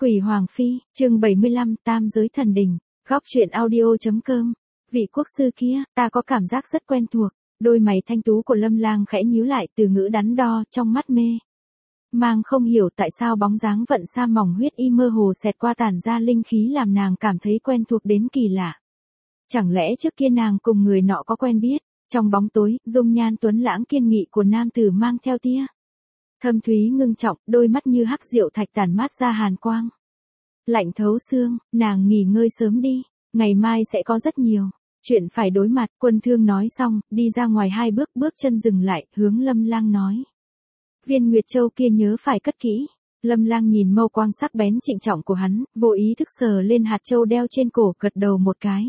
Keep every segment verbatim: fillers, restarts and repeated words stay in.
Quỷ Hoàng Phi, chương bảy mươi lăm, Tam Giới Thần Đình, góc truyện audio.com. Vị quốc sư kia, ta có cảm giác rất quen thuộc. Đôi mày thanh tú của Lâm Lang khẽ nhíu lại, từ ngữ đắn đo, trong mắt mê mang không hiểu tại sao bóng dáng vận sa mỏng huyết y mơ hồ xẹt qua tản ra linh khí làm nàng cảm thấy quen thuộc đến kỳ lạ. Chẳng lẽ trước kia nàng cùng người nọ có quen biết? Trong bóng tối, dung nhan tuấn lãng kiên nghị của nam tử mang theo tia thâm thúy ngưng trọng, đôi mắt như hắc diệu thạch tản mát ra hàn quang. Lạnh thấu xương, nàng nghỉ ngơi sớm đi, ngày mai sẽ có rất nhiều chuyện phải đối mặt. Quân Thương nói xong, đi ra ngoài hai bước, bước chân dừng lại, hướng Lâm Lang nói: Viên Nguyệt Châu kia nhớ phải cất kỹ. Lâm Lang nhìn mâu quang sắc bén trịnh trọng của hắn, vô ý thức sờ lên hạt châu đeo trên cổ, gật đầu một cái.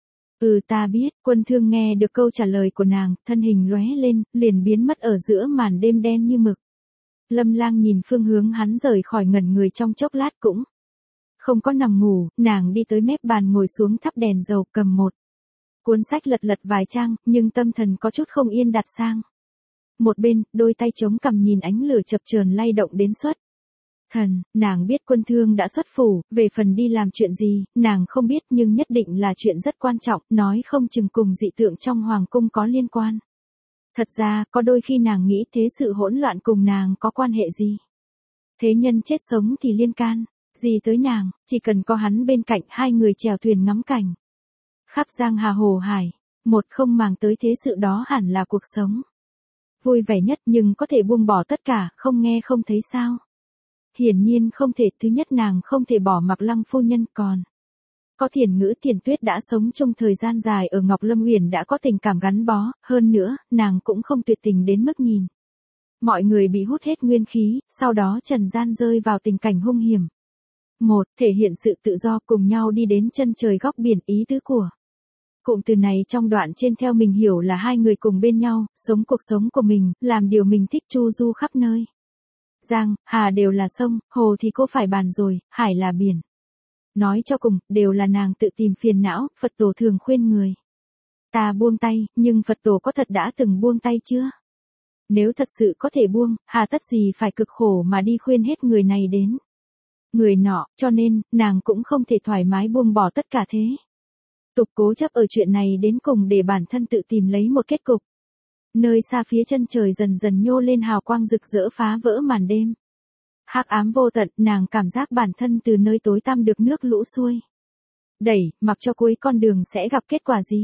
Ừ, ta biết. Quân Thương nghe được câu trả lời của nàng, thân hình lóe lên, liền biến mất ở giữa màn đêm đen như mực. Lâm Lang nhìn phương hướng hắn rời khỏi, ngẩn người trong chốc lát, cũng không có nằm ngủ. Nàng đi tới mép bàn ngồi xuống, thắp đèn dầu, cầm một cuốn sách lật lật vài trang, nhưng tâm thần có chút không yên đặt sang một bên, đôi tay chống cằm nhìn ánh lửa chập chờn lay động đến xuất thần. Nàng biết Quân Thương đã xuất phủ, về phần đi làm chuyện gì, nàng không biết, nhưng nhất định là chuyện rất quan trọng, nói không chừng cùng dị tượng trong hoàng cung có liên quan. Thật ra, có đôi khi nàng nghĩ thế sự hỗn loạn cùng nàng có quan hệ gì. Thế nhân chết sống thì liên can gì tới nàng, chỉ cần có hắn bên cạnh, hai người chèo thuyền ngắm cảnh khắp giang hà hồ hải, một không màng tới thế sự, đó hẳn là cuộc sống vui vẻ nhất, nhưng có thể buông bỏ tất cả, không nghe không thấy sao? Hiển nhiên không thể. Thứ nhất, nàng không thể bỏ mặc Lăng phu nhân, còn có Thiền Ngữ. Thiền Tuyết đã sống trong thời gian dài ở Ngọc Lâm Uyển, đã có tình cảm gắn bó, hơn nữa, nàng cũng không tuyệt tình đến mức nhìn mọi người bị hút hết nguyên khí, sau đó trần gian rơi vào tình cảnh hung hiểm. Một, thể hiện sự tự do, cùng nhau đi đến chân trời góc biển. Ý tứ của cụm từ này trong đoạn trên theo mình hiểu là hai người cùng bên nhau, sống cuộc sống của mình, làm điều mình thích, chu du khắp nơi. Giang, hà đều là sông, hồ thì cô phải bàn rồi, hải là biển. Nói cho cùng, đều là nàng tự tìm phiền não. Phật tổ thường khuyên người ta buông tay, nhưng Phật tổ có thật đã từng buông tay chưa? Nếu thật sự có thể buông, hà tất gì phải cực khổ mà đi khuyên hết người này đến người nọ, cho nên, nàng cũng không thể thoải mái buông bỏ tất cả thế tục cố chấp ở chuyện này đến cùng, để bản thân tự tìm lấy một kết cục. Nơi xa phía chân trời dần dần nhô lên hào quang rực rỡ, phá vỡ màn đêm hắc ám vô tận. Nàng cảm giác bản thân từ nơi tối tăm được nước lũ xuôi đẩy, mặc cho cuối con đường sẽ gặp kết quả gì,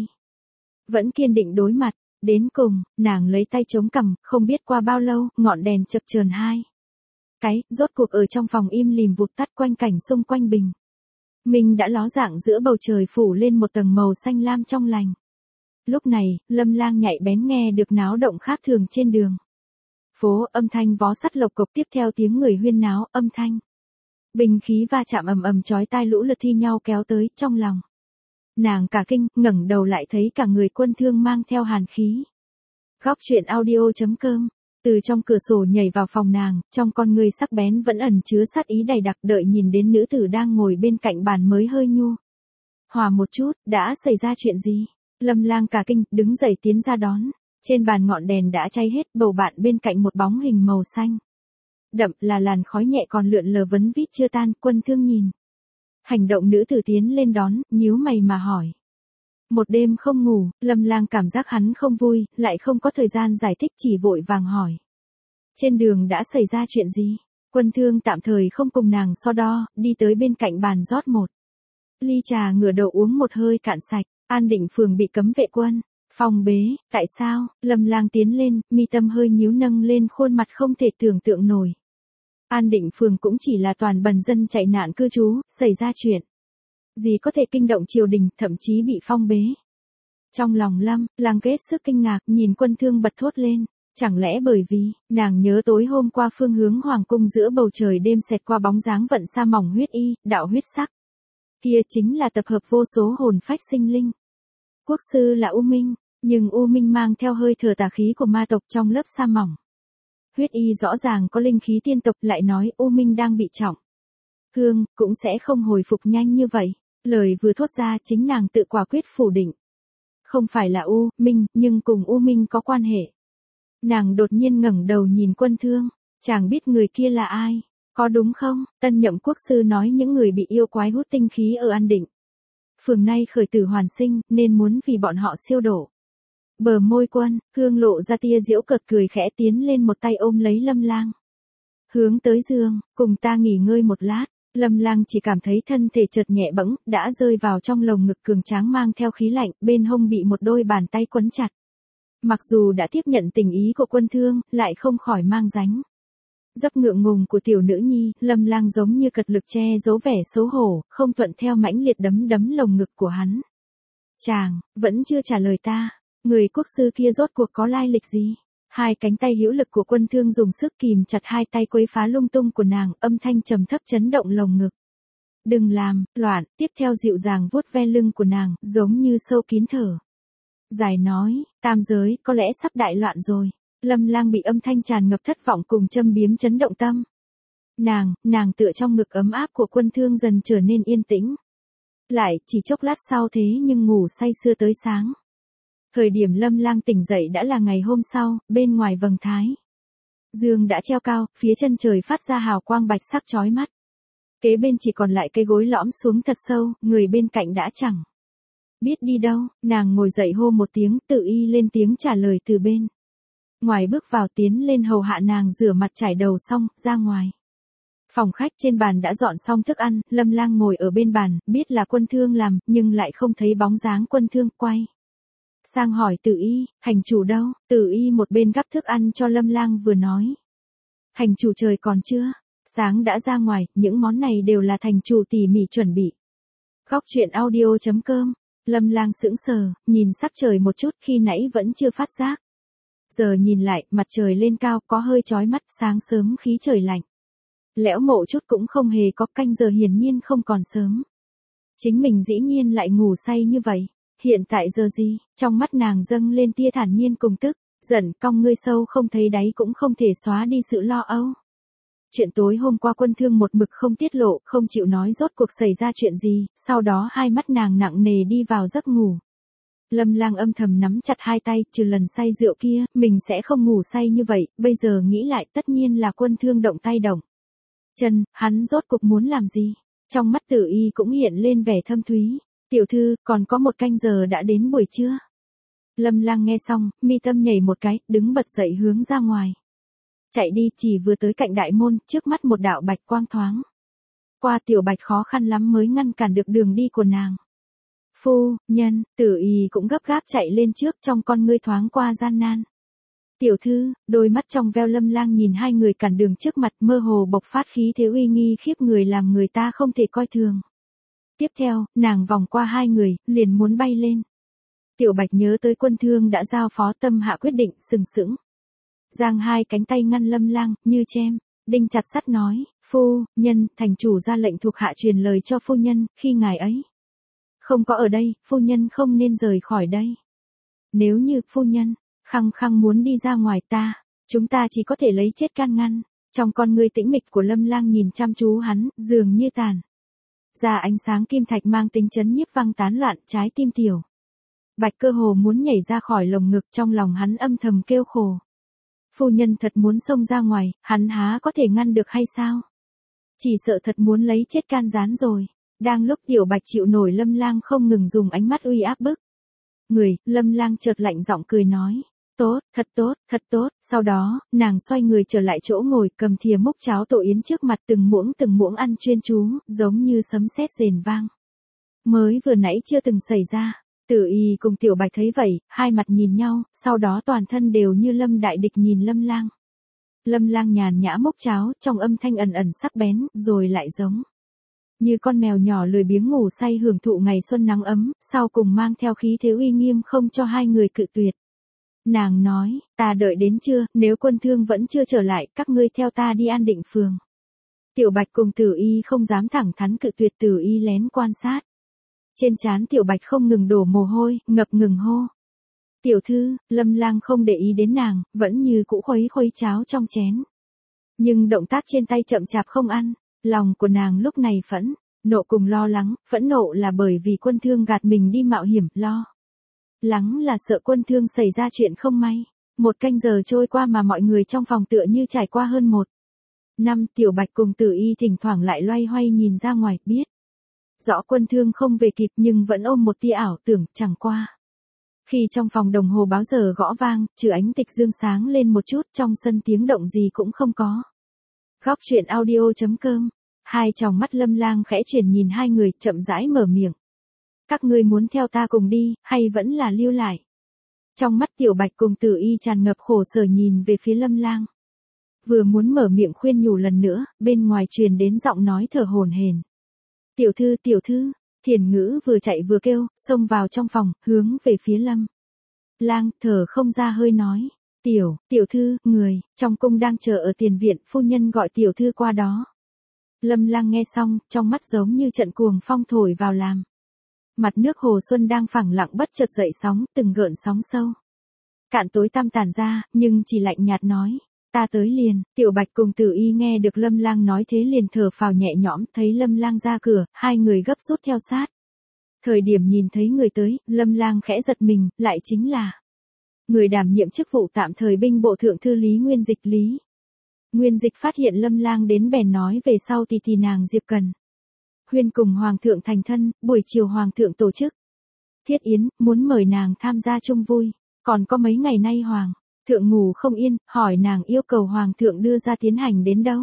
vẫn kiên định đối mặt đến cùng. Nàng lấy tay chống cằm, không biết qua bao lâu, ngọn đèn chập chờn hai cái, rốt cuộc ở trong phòng im lìm vụt tắt. Quanh cảnh xung quanh bình minh đã ló dạng, giữa bầu trời phủ lên một tầng màu xanh lam trong lành. Lúc này, Lâm Lang nhạy bén nghe được náo động khác thường trên đường phố, âm thanh vó sắt lộc cộc, tiếp theo tiếng người huyên náo, âm thanh bình khí va chạm ầm ầm chói tai, lũ lượt thi nhau kéo tới. Trong lòng nàng cả kinh, ngẩng đầu lại thấy cả người Quân Thương mang theo hàn khí. Góc truyện audio.com. Từ trong cửa sổ nhảy vào phòng nàng, trong con người sắc bén vẫn ẩn chứa sát ý dày đặc. Đợi nhìn đến nữ tử đang ngồi bên cạnh bàn mới hơi nhu hòa một chút. Đã xảy ra chuyện gì? Lâm Lang cả kinh, đứng dậy tiến ra đón. Trên bàn ngọn đèn đã cháy hết, bầu bạn bên cạnh một bóng hình màu xanh đậm, là làn khói nhẹ còn lượn lờ vấn vít chưa tan. Quân Thương nhìn hành động nữ tử tiến lên đón, nhíu mày mà hỏi: Một đêm không ngủ? Lâm Lang cảm giác hắn không vui, lại không có thời gian giải thích, chỉ vội vàng hỏi: Trên đường đã xảy ra chuyện gì? Quân Thương tạm thời không cùng nàng so đo, đi tới bên cạnh bàn rót một ly trà, ngửa đầu uống một hơi cạn sạch. An Định Phường bị cấm vệ quân phong bế, tại sao? Lâm Lang tiến lên, mi tâm hơi nhíu, nâng lên khuôn mặt không thể tưởng tượng nổi. An Định Phường cũng chỉ là toàn bần dân chạy nạn cư trú, xảy ra chuyện gì có thể kinh động triều đình, thậm chí bị phong bế. Trong lòng Lâm Lang hết sức kinh ngạc, nhìn Quân Thương bật thốt lên: Chẳng lẽ bởi vì nàng nhớ tối hôm qua phương hướng hoàng cung, giữa bầu trời đêm xẹt qua bóng dáng vận sa mỏng huyết y, đạo huyết sắc kia chính là tập hợp vô số hồn phách sinh linh. Quốc sư là U Minh, nhưng U Minh mang theo hơi thở tà khí của ma tộc trong lớp sa mỏng huyết y, rõ ràng có linh khí tiên tộc, lại nói U Minh đang bị trọng thương, cũng sẽ không hồi phục nhanh như vậy. Lời vừa thốt ra, chính nàng tự quả quyết phủ định. Không phải là U Minh, nhưng cùng U Minh có quan hệ. Nàng đột nhiên ngẩng đầu nhìn Quân Thương, chàng biết người kia là ai? Có đúng không? Tân nhậm quốc sư nói những người bị yêu quái hút tinh khí ở An Định phường nay khởi tử hoàn sinh, nên muốn vì bọn họ siêu độ. Bờ môi Quân, Hương lộ ra tia giễu cợt cười khẽ tiến lên một tay ôm lấy Lâm Lang. Hướng tới giường, cùng ta nghỉ ngơi một lát. Lâm Lang chỉ cảm thấy thân thể chợt nhẹ bẫng, đã rơi vào trong lồng ngực cường tráng mang theo khí lạnh, bên hông bị một đôi bàn tay quấn chặt. Mặc dù đã tiếp nhận tình ý của Quân Thương, lại không khỏi mang ránh. Dấp ngượng ngùng của tiểu nữ nhi, Lâm Lang giống như cật lực che giấu vẻ xấu hổ, không thuận theo mãnh liệt đấm đấm lồng ngực của hắn. Chàng, vẫn chưa trả lời ta, người quốc sư kia rốt cuộc có lai lịch gì? Hai cánh tay hữu lực của Quân Thương dùng sức kìm chặt hai tay quấy phá lung tung của nàng, âm thanh trầm thấp chấn động lồng ngực. Đừng làm, loạn, tiếp theo dịu dàng vuốt ve lưng của nàng, giống như sâu kín thở. Giải nói, tam giới, có lẽ sắp đại loạn rồi. Lâm Lang bị âm thanh tràn ngập thất vọng cùng châm biếm chấn động tâm. Nàng, nàng tựa trong ngực ấm áp của Quân Thương dần trở nên yên tĩnh. Lại, chỉ chốc lát sau thế nhưng ngủ say sưa tới sáng. Thời điểm Lâm Lang tỉnh dậy đã là ngày hôm sau, bên ngoài vầng thái dương đã treo cao, phía chân trời phát ra hào quang bạch sắc chói mắt. Kế bên chỉ còn lại cây gối lõm xuống thật sâu, người bên cạnh đã chẳng biết đi đâu, nàng ngồi dậy hô một tiếng, tự y lên tiếng trả lời từ bên ngoài bước vào tiến lên hầu hạ nàng rửa mặt chải đầu xong, ra ngoài. Phòng khách trên bàn đã dọn xong thức ăn, Lâm Lang ngồi ở bên bàn, biết là Quân Thương làm, nhưng lại không thấy bóng dáng Quân Thương, quay sang hỏi Tử Y, hành chủ đâu? Tử Y một bên gắp thức ăn cho Lâm Lang vừa nói. Hành chủ trời còn chưa? Sáng đã ra ngoài, những món này đều là thành chủ tỉ mỉ chuẩn bị. Góc truyện audio chấm com. Lâm Lang sững sờ, nhìn sắc trời một chút khi nãy vẫn chưa phát giác. Giờ nhìn lại, mặt trời lên cao, có hơi chói mắt, sáng sớm khí trời lạnh. Lẽo mộ chút cũng không hề có, canh giờ hiển nhiên không còn sớm. Chính mình dĩ nhiên lại ngủ say như vậy. Hiện tại giờ gì? Trong mắt nàng dâng lên tia thản nhiên cùng tức, giận, cong ngươi sâu không thấy đáy cũng không thể xóa đi sự lo âu. Chuyện tối hôm qua Quân Thương một mực không tiết lộ, không chịu nói rốt cuộc xảy ra chuyện gì, sau đó hai mắt nàng nặng nề đi vào giấc ngủ. Lâm Lang âm thầm nắm chặt hai tay, trừ lần say rượu kia, mình sẽ không ngủ say như vậy, bây giờ nghĩ lại tất nhiên là Quân Thương động tay động chân, hắn rốt cuộc muốn làm gì? Trong mắt Tử Y cũng hiện lên vẻ thâm thúy. Tiểu thư, còn có một canh giờ đã đến buổi trưa. Lâm Lang nghe xong, mi tâm nhảy một cái, đứng bật dậy hướng ra ngoài. Chạy đi, chỉ vừa tới cạnh đại môn, trước mắt một đạo bạch quang thoáng qua, Tiểu Bạch khó khăn lắm mới ngăn cản được đường đi của nàng. Phu nhân, Tử Y cũng gấp gáp chạy lên trước, trong con ngươi thoáng qua gian nan. Tiểu thư, đôi mắt trong veo Lâm Lang nhìn hai người cản đường trước mặt, mơ hồ bộc phát khí thế uy nghi khiếp người làm người ta không thể coi thường. Tiếp theo, nàng vòng qua hai người, liền muốn bay lên. Tiểu Bạch nhớ tới Quân Thương đã giao phó, tâm hạ quyết định, sừng sững. Giang hai cánh tay ngăn Lâm Lang, như chém đinh chặt sắt nói, phu nhân, thành chủ ra lệnh thuộc hạ truyền lời cho phu nhân, khi ngài ấy không có ở đây, phu nhân không nên rời khỏi đây. Nếu như phu nhân khăng khăng muốn đi ra ngoài ta, chúng ta chỉ có thể lấy chết can ngăn. Trong con ngươi tĩnh mịch của Lâm Lang nhìn chăm chú hắn, dường như tàn ra ánh sáng kim thạch mang tính chấn nhiếp văng tán loạn, trái tim Tiểu Bạch cơ hồ muốn nhảy ra khỏi lồng ngực, trong lòng hắn âm thầm kêu khổ. Phu nhân thật muốn xông ra ngoài, hắn há có thể ngăn được hay sao? Chỉ sợ thật muốn lấy chết can gián rồi. Đang lúc Tiểu Bạch chịu nổi, Lâm Lang không ngừng dùng ánh mắt uy áp bức người, Lâm Lang chợt lạnh giọng cười nói. Tốt, thật tốt, thật tốt. Sau đó, nàng xoay người trở lại chỗ ngồi, cầm thìa múc cháo tổ yến trước mặt, từng muỗng từng muỗng ăn chuyên chú, giống như sấm sét rền vang. Mới vừa nãy chưa từng xảy ra. Tử Y cùng Tiểu Bạch thấy vậy, hai mặt nhìn nhau, sau đó toàn thân đều như lâm đại địch nhìn Lâm Lang. Lâm Lang nhàn nhã múc cháo, trong âm thanh ẩn ẩn sắc bén, rồi lại giống như con mèo nhỏ lười biếng ngủ say hưởng thụ ngày xuân nắng ấm, sau cùng mang theo khí thế uy nghiêm không cho hai người cự tuyệt. Nàng nói, ta đợi đến trưa, nếu Quân Thương vẫn chưa trở lại, các ngươi theo ta đi An Định phường. Tiểu Bạch cùng Tử Y không dám thẳng thắn cự tuyệt, Tử Y lén quan sát. Trên trán Tiểu Bạch không ngừng đổ mồ hôi, ngập ngừng hô. Tiểu thư, Lâm Lang không để ý đến nàng, vẫn như cũ khuấy khuấy cháo trong chén. Nhưng động tác trên tay chậm chạp không ăn, lòng của nàng lúc này phẫn nộ cùng lo lắng, phẫn nộ là bởi vì Quân Thương gạt mình đi mạo hiểm, lo lắng là sợ Quân Thương xảy ra chuyện không may. Một canh giờ trôi qua mà mọi người trong phòng tựa như trải qua hơn một Năm Tiểu Bạch cùng Tử Y thỉnh thoảng lại loay hoay nhìn ra ngoài, biết rõ quân thương không về kịp nhưng vẫn ôm một tia ảo tưởng, chẳng qua. Khi trong phòng đồng hồ báo giờ gõ vang, trừ ánh tịch dương sáng lên một chút, trong sân tiếng động gì cũng không có. Góc truyện audio.com. Hai tròng mắt Lâm Lang khẽ chuyển nhìn hai người, chậm rãi mở miệng. Các ngươi muốn theo ta cùng đi, hay vẫn là lưu lại? Trong mắt Tiểu Bạch cùng Tử Y tràn ngập khổ sở nhìn về phía Lâm Lang. Vừa muốn mở miệng khuyên nhủ lần nữa, bên ngoài truyền đến giọng nói thở hổn hển. Tiểu thư, tiểu thư, Thiền Ngữ vừa chạy vừa kêu, xông vào trong phòng, hướng về phía Lâm Lang, thở không ra hơi nói. Tiểu, tiểu thư, người, trong cung đang chờ ở tiền viện, phu nhân gọi tiểu thư qua đó. Lâm Lang nghe xong, trong mắt giống như trận cuồng phong thổi vào làm. Mặt nước hồ xuân đang phẳng lặng bất chợt dậy sóng, từng gợn sóng sâu. Cạn tối tăm tàn ra, nhưng chỉ lạnh nhạt nói. Ta tới liền. Tiểu Bạch cùng Tử Y nghe được Lâm Lang nói thế liền thở phào nhẹ nhõm, thấy Lâm Lang ra cửa, hai người gấp rút theo sát. Thời điểm nhìn thấy người tới, Lâm Lang khẽ giật mình, lại chính là người đảm nhiệm chức vụ tạm thời binh bộ thượng thư Lý Nguyên Dịch. Lý Nguyên Dịch phát hiện Lâm Lang đến bèn nói về sau thì thì nàng Diệp Cần Huyên cùng Hoàng thượng thành thân, buổi chiều Hoàng thượng tổ chức thiết yến, muốn mời nàng tham gia chung vui. Còn có mấy ngày nay Hoàng thượng ngủ không yên, hỏi nàng yêu cầu Hoàng thượng đưa ra tiến hành đến đâu.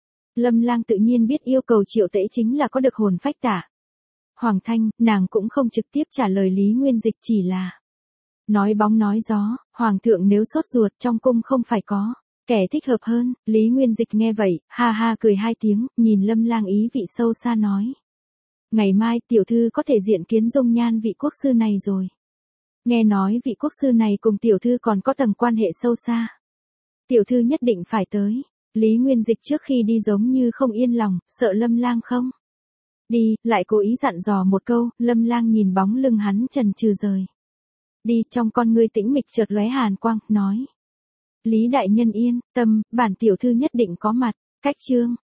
Lâm Lang tự nhiên biết yêu cầu Triệu Tễ chính là có được hồn phách tả Hoàng Thanh, nàng cũng không trực tiếp trả lời Lý Nguyên Dịch, chỉ là nói bóng nói gió. Hoàng thượng nếu sốt ruột, trong cung không phải có kẻ thích hợp hơn. Lý Nguyên Dịch nghe vậy, ha ha cười hai tiếng, nhìn Lâm Lang ý vị sâu xa nói. Ngày mai tiểu thư có thể diện kiến dung nhan vị quốc sư này rồi. Nghe nói vị quốc sư này cùng tiểu thư còn có tầng quan hệ sâu xa. Tiểu thư nhất định phải tới. Lý Nguyên Dịch trước khi đi giống như không yên lòng, sợ Lâm Lang không đi, lại cố ý dặn dò một câu. Lâm Lang nhìn bóng lưng hắn chần chừ rời đi, trong con ngươi tĩnh mịch chợt lóe hàn quang, nói. Lý đại nhân yên tâm, bản tiểu thư nhất định có mặt. Cách chương